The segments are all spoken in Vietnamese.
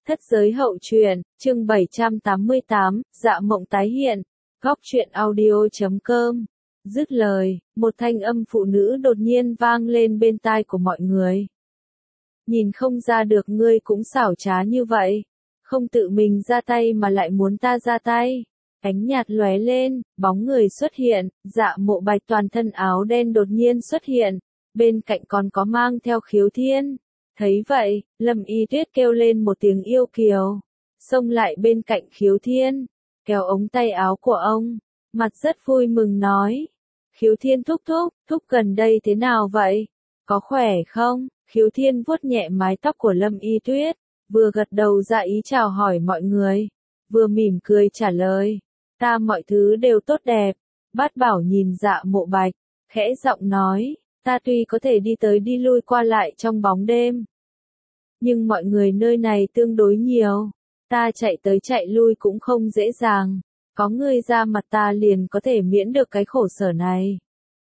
Thất giới hậu truyện, chương 788, dạ mộng tái hiện, góc truyện audio.com. Dứt lời, một thanh âm phụ nữ đột nhiên vang lên bên tai của mọi người. Nhìn không ra được ngươi cũng xảo trá như vậy, không tự mình ra tay mà lại muốn ta ra tay. Ánh nhạt lóe lên, bóng người xuất hiện, Dạ Mộ Bạch toàn thân áo đen đột nhiên xuất hiện, bên cạnh còn có mang theo Khiếu Thiên. Thấy vậy, Lâm Y Tuyết kêu lên một tiếng yêu kiều, xông lại bên cạnh Khiếu Thiên, kéo ống tay áo của ông, mặt rất vui mừng nói. Khiếu Thiên thúc gần đây thế nào vậy? Có khỏe không? Khiếu Thiên vuốt nhẹ mái tóc của Lâm Y Tuyết, vừa gật đầu ra ý chào hỏi mọi người, vừa mỉm cười trả lời. Ta mọi thứ đều tốt đẹp. Bát Bảo nhìn Dạ Mộ Bạch, khẽ giọng nói, ta tuy có thể đi tới đi lui qua lại trong bóng đêm, nhưng mọi người nơi này tương đối nhiều, ta chạy tới chạy lui cũng không dễ dàng, có ngươi ra mặt ta liền có thể miễn được cái khổ sở này.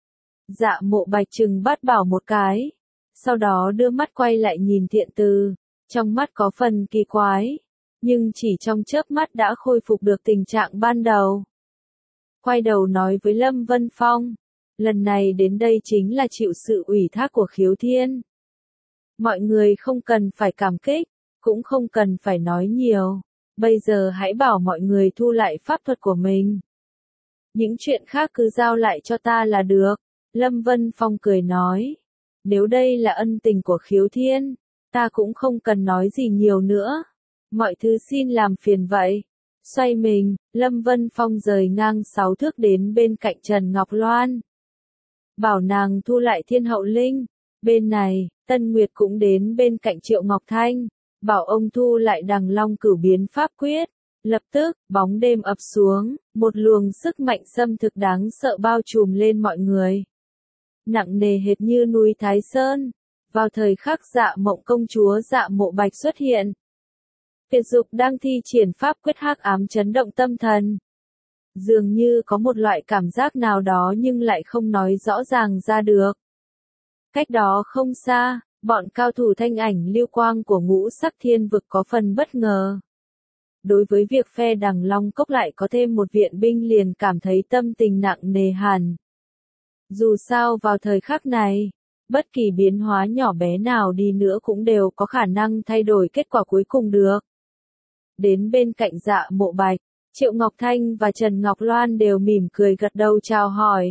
Dạ Mộ Bạch trừng Bát Bảo một cái, sau đó đưa mắt quay lại nhìn Thiện Từ, trong mắt có phần kỳ quái, nhưng chỉ trong chớp mắt đã khôi phục được tình trạng ban đầu. Quay đầu nói với Lâm Vân Phong, lần này đến đây chính là chịu sự ủy thác của Khiếu Thiên. Mọi người không cần phải cảm kích, cũng không cần phải nói nhiều, bây giờ hãy bảo mọi người thu lại pháp thuật của mình. Những chuyện khác cứ giao lại cho ta là được, Lâm Vân Phong cười nói. Nếu đây là ân tình của Khiếu Thiên, ta cũng không cần nói gì nhiều nữa. Mọi thứ xin làm phiền vậy. Xoay mình, Lâm Vân Phong rời ngang 6 thước đến bên cạnh Trần Ngọc Loan. Bảo nàng thu lại Thiên Hậu Linh. Bên này, Tân Nguyệt cũng đến bên cạnh Triệu Ngọc Thanh, bảo ông thu lại Đằng Long Cửu Biến Pháp Quyết. Lập tức, bóng đêm ập xuống, một luồng sức mạnh xâm thực đáng sợ bao trùm lên mọi người. Nặng nề hệt như núi Thái Sơn. Vào thời khắc Dạ Mộng công chúa Dạ Mộ Bạch xuất hiện, Tuyệt Dục đang thi triển pháp quyết hắc ám chấn động tâm thần. Dường như có một loại cảm giác nào đó nhưng lại không nói rõ ràng ra được. Cách đó không xa, bọn cao thủ thanh ảnh lưu quang của Ngũ Sắc Thiên Vực có phần bất ngờ. Đối với việc phe Đằng Long Cốc lại có thêm một viện binh liền cảm thấy tâm tình nặng nề hẳn. Dù sao vào thời khắc này, bất kỳ biến hóa nhỏ bé nào đi nữa cũng đều có khả năng thay đổi kết quả cuối cùng được. Đến bên cạnh Dạ Mộ Bạch, Triệu Ngọc Thanh và Trần Ngọc Loan đều mỉm cười gật đầu chào hỏi.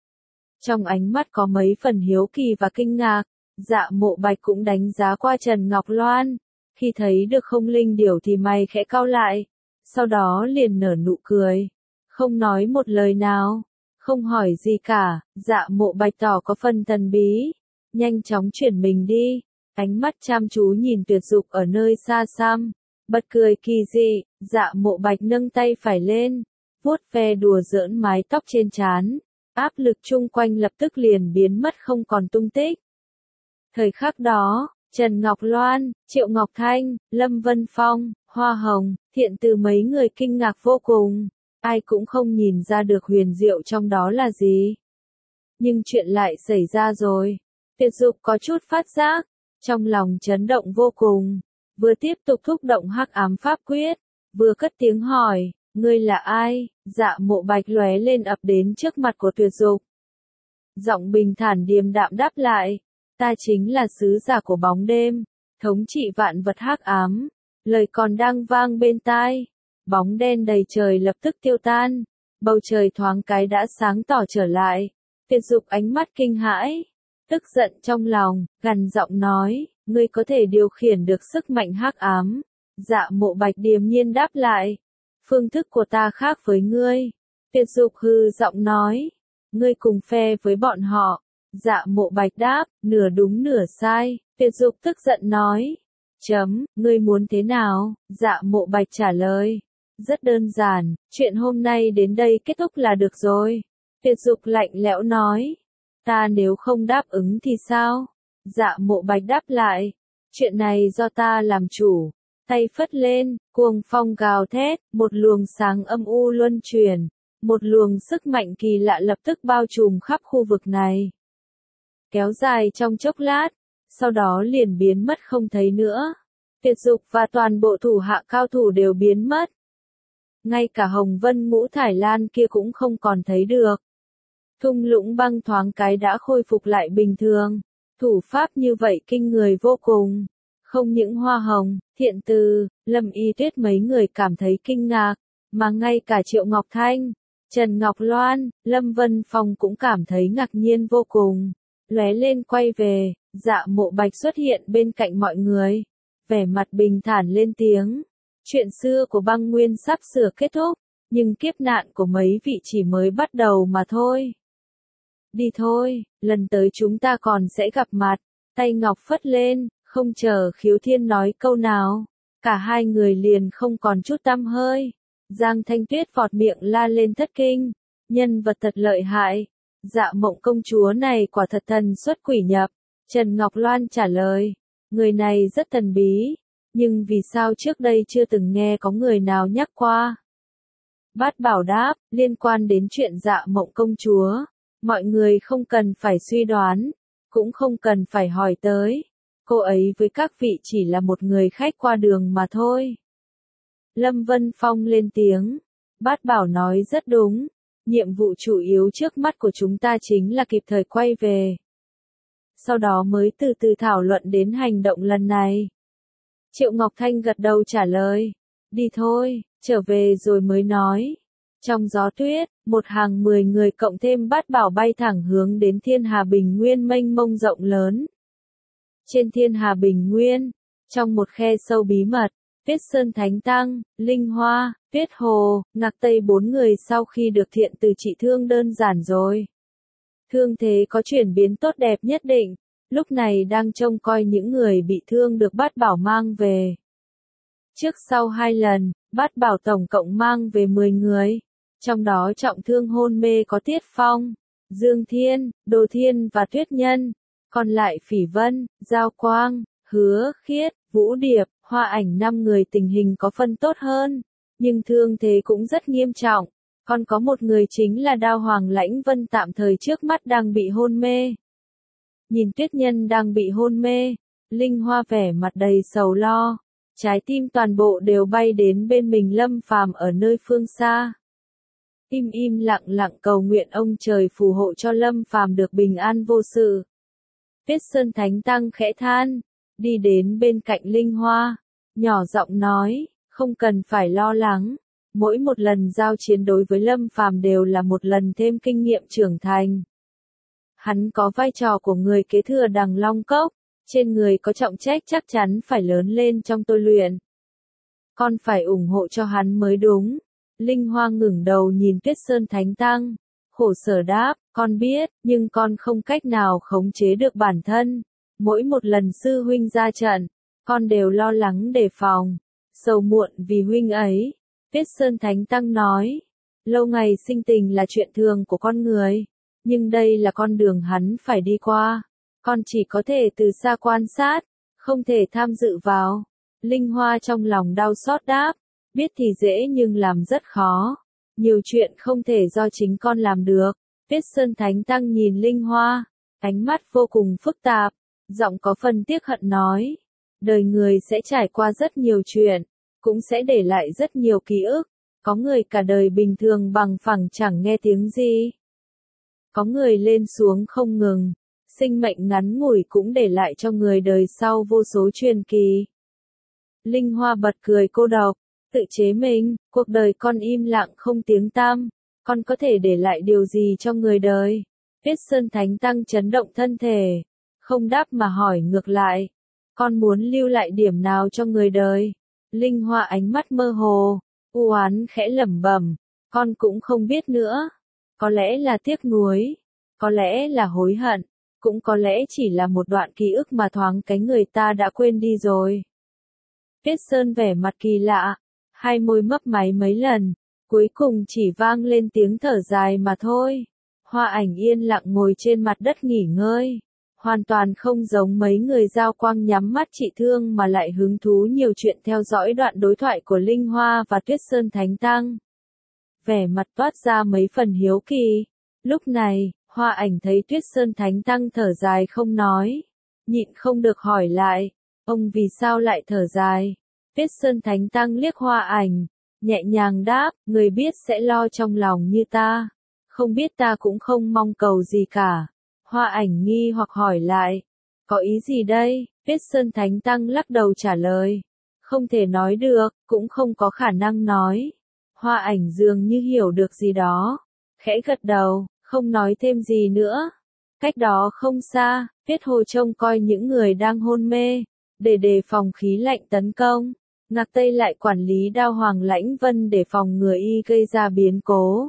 Trong ánh mắt có mấy phần hiếu kỳ và kinh ngạc, Dạ Mộ Bạch cũng đánh giá qua Trần Ngọc Loan. Khi thấy được không linh điểu thì mày khẽ cau lại, sau đó liền nở nụ cười, không nói một lời nào, không hỏi gì cả. Dạ Mộ Bạch tỏ có phần thần bí, nhanh chóng chuyển mình đi, ánh mắt chăm chú nhìn Tuyệt Dục ở nơi xa xăm. Bật cười kỳ dị, Dạ Mộ Bạch nâng tay phải lên, vuốt ve đùa giỡn mái tóc trên trán, áp lực chung quanh lập tức liền biến mất không còn tung tích. Thời khắc đó, Trần Ngọc Loan, Triệu Ngọc Thanh, Lâm Vân Phong, Hoa Hồng, Thiện Từ mấy người kinh ngạc vô cùng, ai cũng không nhìn ra được huyền diệu trong đó là gì. Nhưng chuyện lại xảy ra rồi. Tuyệt Dục có chút phát giác, trong lòng chấn động vô cùng. Vừa tiếp tục thúc động hắc ám pháp quyết, vừa cất tiếng hỏi, ngươi là ai? Dạ Mộ Bạch lóe lên ập đến trước mặt của Tuyệt Dục. Giọng bình thản điềm đạm đáp lại, ta chính là sứ giả của bóng đêm, thống trị vạn vật hắc ám. Lời còn đang vang bên tai, bóng đen đầy trời lập tức tiêu tan, bầu trời thoáng cái đã sáng tỏ trở lại. Tuyệt Dục ánh mắt kinh hãi, tức giận trong lòng, gằn giọng nói, ngươi có thể điều khiển được sức mạnh hắc ám. Dạ Mộ Bạch điềm nhiên đáp lại, phương thức của ta khác với ngươi. Tuyệt Dục hừ giọng nói, ngươi cùng phe với bọn họ. Dạ Mộ Bạch đáp, nửa đúng nửa sai. Tuyệt Dục tức giận nói, ngươi muốn thế nào? Dạ Mộ Bạch trả lời, rất đơn giản, chuyện hôm nay đến đây kết thúc là được rồi. Tuyệt Dục lạnh lẽo nói, ta nếu không đáp ứng thì sao? Dạ Mộ Bạch đáp lại, chuyện này do ta làm chủ. Tay phất lên, cuồng phong gào thét, một luồng sáng âm u luân chuyển, một luồng sức mạnh kỳ lạ lập tức bao trùm khắp khu vực này. Kéo dài trong chốc lát, sau đó liền biến mất không thấy nữa. Tuyệt Dục và toàn bộ thủ hạ cao thủ đều biến mất. Ngay cả Hồng Vân Ngũ Thải Lan kia cũng không còn thấy được. Thung lũng băng thoáng cái đã khôi phục lại bình thường. Thủ pháp như vậy kinh người vô cùng. Không những Hoa Hồng, Thiện Từ, Lâm Y Tuyết mấy người cảm thấy kinh ngạc, mà ngay cả Triệu Ngọc Thanh, Trần Ngọc Loan, Lâm Vân Phong cũng cảm thấy ngạc nhiên vô cùng. Lóe lên quay về, Dạ Mộ Bạch xuất hiện bên cạnh mọi người. Vẻ mặt bình thản lên tiếng. Chuyện xưa của băng nguyên sắp sửa kết thúc, nhưng kiếp nạn của mấy vị chỉ mới bắt đầu mà thôi. Đi thôi, lần tới chúng ta còn sẽ gặp mặt. Tay ngọc phất lên, không chờ Khiếu Thiên nói câu nào. Cả hai người liền không còn chút tăm hơi. Giang Thanh Tuyết vọt miệng la lên thất kinh. Nhân vật thật lợi hại. Dạ Mộng công chúa này quả thật thần xuất quỷ nhập. Trần Ngọc Loan trả lời. Người này rất thần bí. Nhưng vì sao trước đây chưa từng nghe có người nào nhắc qua? Bát Bảo đáp, liên quan đến chuyện Dạ Mộng công chúa. Mọi người không cần phải suy đoán. Cũng không cần phải hỏi tới. Cô ấy với các vị chỉ là một người khách qua đường mà thôi. Lâm Vân Phong lên tiếng. Bát Bảo nói rất đúng. Nhiệm vụ chủ yếu trước mắt của chúng ta chính là kịp thời quay về. Sau đó mới từ từ thảo luận đến hành động lần này. Triệu Ngọc Thanh gật đầu trả lời. Đi thôi, trở về rồi mới nói. Trong gió tuyết, một hàng 10 người cộng thêm Bát Bảo bay thẳng hướng đến Thiên Hà Bình Nguyên mênh mông rộng lớn. Trên Thiên Hà Bình Nguyên, trong một khe sâu bí mật, Tuyết Sơn Thánh Tăng, Linh Hoa, Tuyết Hồ, Ngạc Tây 4 người sau khi được Thiện Từ trị thương đơn giản rồi. Thương thế có chuyển biến tốt đẹp nhất định, lúc này đang trông coi những người bị thương được Bát Bảo mang về. Trước sau 2 lần, Bát Bảo tổng cộng mang về 10 người, trong đó trọng thương hôn mê có Tiết Phong, Dương Thiên, Đồ Thiên và Tuyết Nhân, còn lại Phỉ Vân, Giao Quang, Hứa Khiết, Vũ Điệp, Hoa Ảnh 5 người tình hình có phân tốt hơn, nhưng thương thế cũng rất nghiêm trọng. Còn có một người chính là Đao Hoàng Lãnh Vân tạm thời trước mắt đang bị hôn mê. Nhìn Tuyết Nhân đang bị hôn mê, Linh Hoa vẻ mặt đầy sầu lo, trái tim toàn bộ đều bay đến bên mình Lâm Phàm ở nơi phương xa. Im lặng lặng cầu nguyện ông trời phù hộ cho Lâm Phàm được bình an vô sự. Tuyết Sơn Thánh Tăng khẽ than, đi đến bên cạnh Linh Hoa, nhỏ giọng nói, không cần phải lo lắng. Mỗi một lần giao chiến đối với Lâm Phàm đều là một lần thêm kinh nghiệm trưởng thành. Hắn có vai trò của người kế thừa Đằng Long Cốc, trên người có trọng trách chắc chắn phải lớn lên trong tôi luyện. Con phải ủng hộ cho hắn mới đúng. Linh Hoa ngẩng đầu nhìn Tuyết Sơn Thánh Tăng, khổ sở đáp, con biết, nhưng con không cách nào khống chế được bản thân. Mỗi một lần sư huynh ra trận, con đều lo lắng đề phòng, sầu muộn vì huynh ấy. Tuyết Sơn Thánh Tăng nói, lâu ngày sinh tình là chuyện thường của con người, nhưng đây là con đường hắn phải đi qua. Con chỉ có thể từ xa quan sát, không thể tham dự vào. Linh Hoa trong lòng đau xót đáp, biết thì dễ nhưng làm rất khó. Nhiều chuyện không thể do chính con làm được. Tuyết Sơn Thánh Tăng nhìn Linh Hoa, ánh mắt vô cùng phức tạp, giọng có phần tiếc hận nói, đời người sẽ trải qua rất nhiều chuyện, cũng sẽ để lại rất nhiều ký ức. Có người cả đời bình thường bằng phẳng chẳng nghe tiếng gì. Có người lên xuống không ngừng, sinh mệnh ngắn ngủi cũng để lại cho người đời sau vô số truyền kỳ. Linh Hoa bật cười cô độc, tự chế mình, cuộc đời con im lặng không tiếng tăm, con có thể để lại điều gì cho người đời? Tuyết Sơn Thánh Tăng chấn động thân thể, không đáp mà hỏi ngược lại, con muốn lưu lại điểm nào cho người đời? Linh Hoa ánh mắt mơ hồ, u oán khẽ lẩm bẩm, con cũng không biết nữa. Có lẽ là tiếc nuối, có lẽ là hối hận, cũng có lẽ chỉ là một đoạn ký ức mà thoáng cái người ta đã quên đi rồi. Tuyết Sơn vẻ mặt kỳ lạ, hai môi mấp máy mấy lần, cuối cùng chỉ vang lên tiếng thở dài mà thôi. Hoa Ảnh yên lặng ngồi trên mặt đất nghỉ ngơi, hoàn toàn không giống mấy người Giao Quang nhắm mắt trị thương mà lại hứng thú nhiều chuyện theo dõi đoạn đối thoại của Linh Hoa và Tuyết Sơn Thánh Tăng. Vẻ mặt toát ra mấy phần hiếu kỳ. Lúc này, Hoa Ảnh thấy Tuyết Sơn Thánh Tăng thở dài không nói, nhịn không được hỏi lại, Ông vì sao lại thở dài? Tuyết Sơn Thánh Tăng liếc Hoa Ảnh, nhẹ nhàng đáp, người biết sẽ lo trong lòng như ta. Không biết ta cũng không mong cầu gì cả. Hoa Ảnh nghi hoặc hỏi lại, có ý gì đây? Tuyết Sơn Thánh Tăng lắc đầu trả lời, không thể nói được, cũng không có khả năng nói. Hoa Ảnh dường như hiểu được gì đó, khẽ gật đầu, không nói thêm gì nữa. Cách đó không xa, Tuyết Hồ trông coi những người đang hôn mê, để đề phòng khí lạnh tấn công. Ngạc Tây lại quản lý Đao Hoàng Lãnh Vân để phòng ngừa y gây ra biến cố.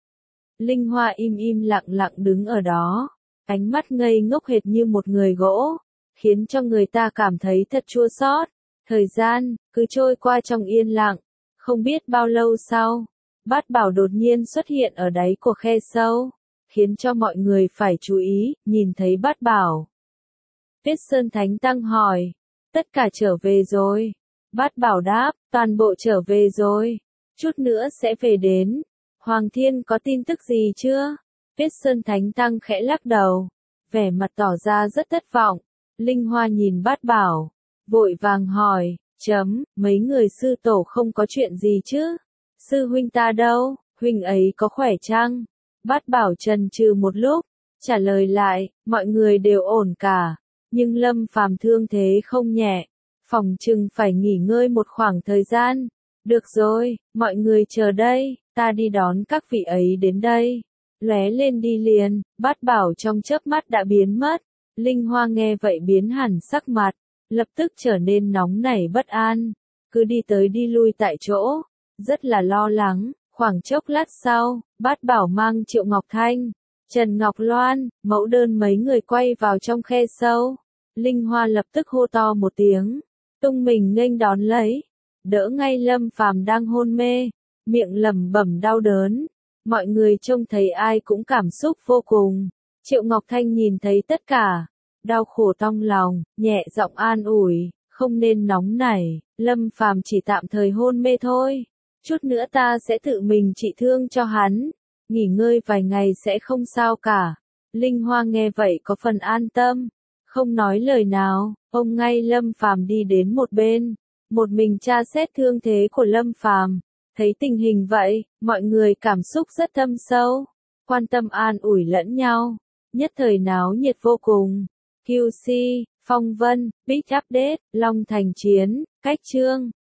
Linh Hoa im im lặng lặng đứng ở đó, ánh mắt ngây ngốc hệt như một người gỗ, khiến cho người ta cảm thấy thật chua xót. Thời gian cứ trôi qua trong yên lặng, không biết bao lâu sau, Bát Bảo đột nhiên xuất hiện ở đáy của khe sâu, khiến cho mọi người phải chú ý. Nhìn thấy Bát Bảo, Tuyết Sơn Thánh Tăng hỏi, tất cả trở về rồi? Bát Bảo đáp, toàn bộ trở về rồi, chút nữa sẽ về đến. Hoàng Thiên có tin tức gì chưa? Tuyết Sơn Thánh Tăng khẽ lắc đầu, vẻ mặt tỏ ra rất thất vọng. Linh Hoa nhìn Bát Bảo, vội vàng hỏi, mấy người sư tổ không có chuyện gì chứ? Sư huynh ta đâu, huynh ấy có khỏe chăng? Bát Bảo chần chừ một lúc, trả lời lại, mọi người đều ổn cả, nhưng Lâm Phàm thương thế không nhẹ, phòng chừng phải nghỉ ngơi một khoảng thời gian. Được rồi, mọi người chờ đây, ta đi đón các vị ấy đến đây. Lóe lên đi liền, Bát Bảo trong chớp mắt đã biến mất. Linh Hoa nghe vậy biến hẳn sắc mặt, lập tức trở nên nóng nảy bất an, cứ đi tới đi lui tại chỗ, rất là lo lắng. Khoảng chốc lát sau, Bát Bảo mang Triệu Ngọc Thanh, Trần Ngọc Loan, Mẫu Đơn mấy người quay vào trong khe sâu. Linh Hoa lập tức hô to một tiếng, tung mình nghênh đón lấy, đỡ ngay Lâm Phàm đang hôn mê, miệng lẩm bẩm đau đớn. Mọi người trông thấy ai cũng cảm xúc vô cùng. Triệu Ngọc Thanh nhìn thấy tất cả, đau khổ trong lòng, nhẹ giọng an ủi, không nên nóng nảy, Lâm Phàm chỉ tạm thời hôn mê thôi. Chút nữa ta sẽ tự mình trị thương cho hắn, nghỉ ngơi vài ngày sẽ không sao cả. Linh Hoa nghe vậy có phần an tâm, không nói lời nào, ôm ngay Lâm Phàm đi đến một bên, một mình tra xét thương thế của Lâm Phàm. Thấy tình hình vậy, mọi người cảm xúc rất thâm sâu, quan tâm an ủi lẫn nhau, nhất thời náo nhiệt vô cùng. QC, Phong Vân, Big Update, Long Thành Chiến, Cách Chương.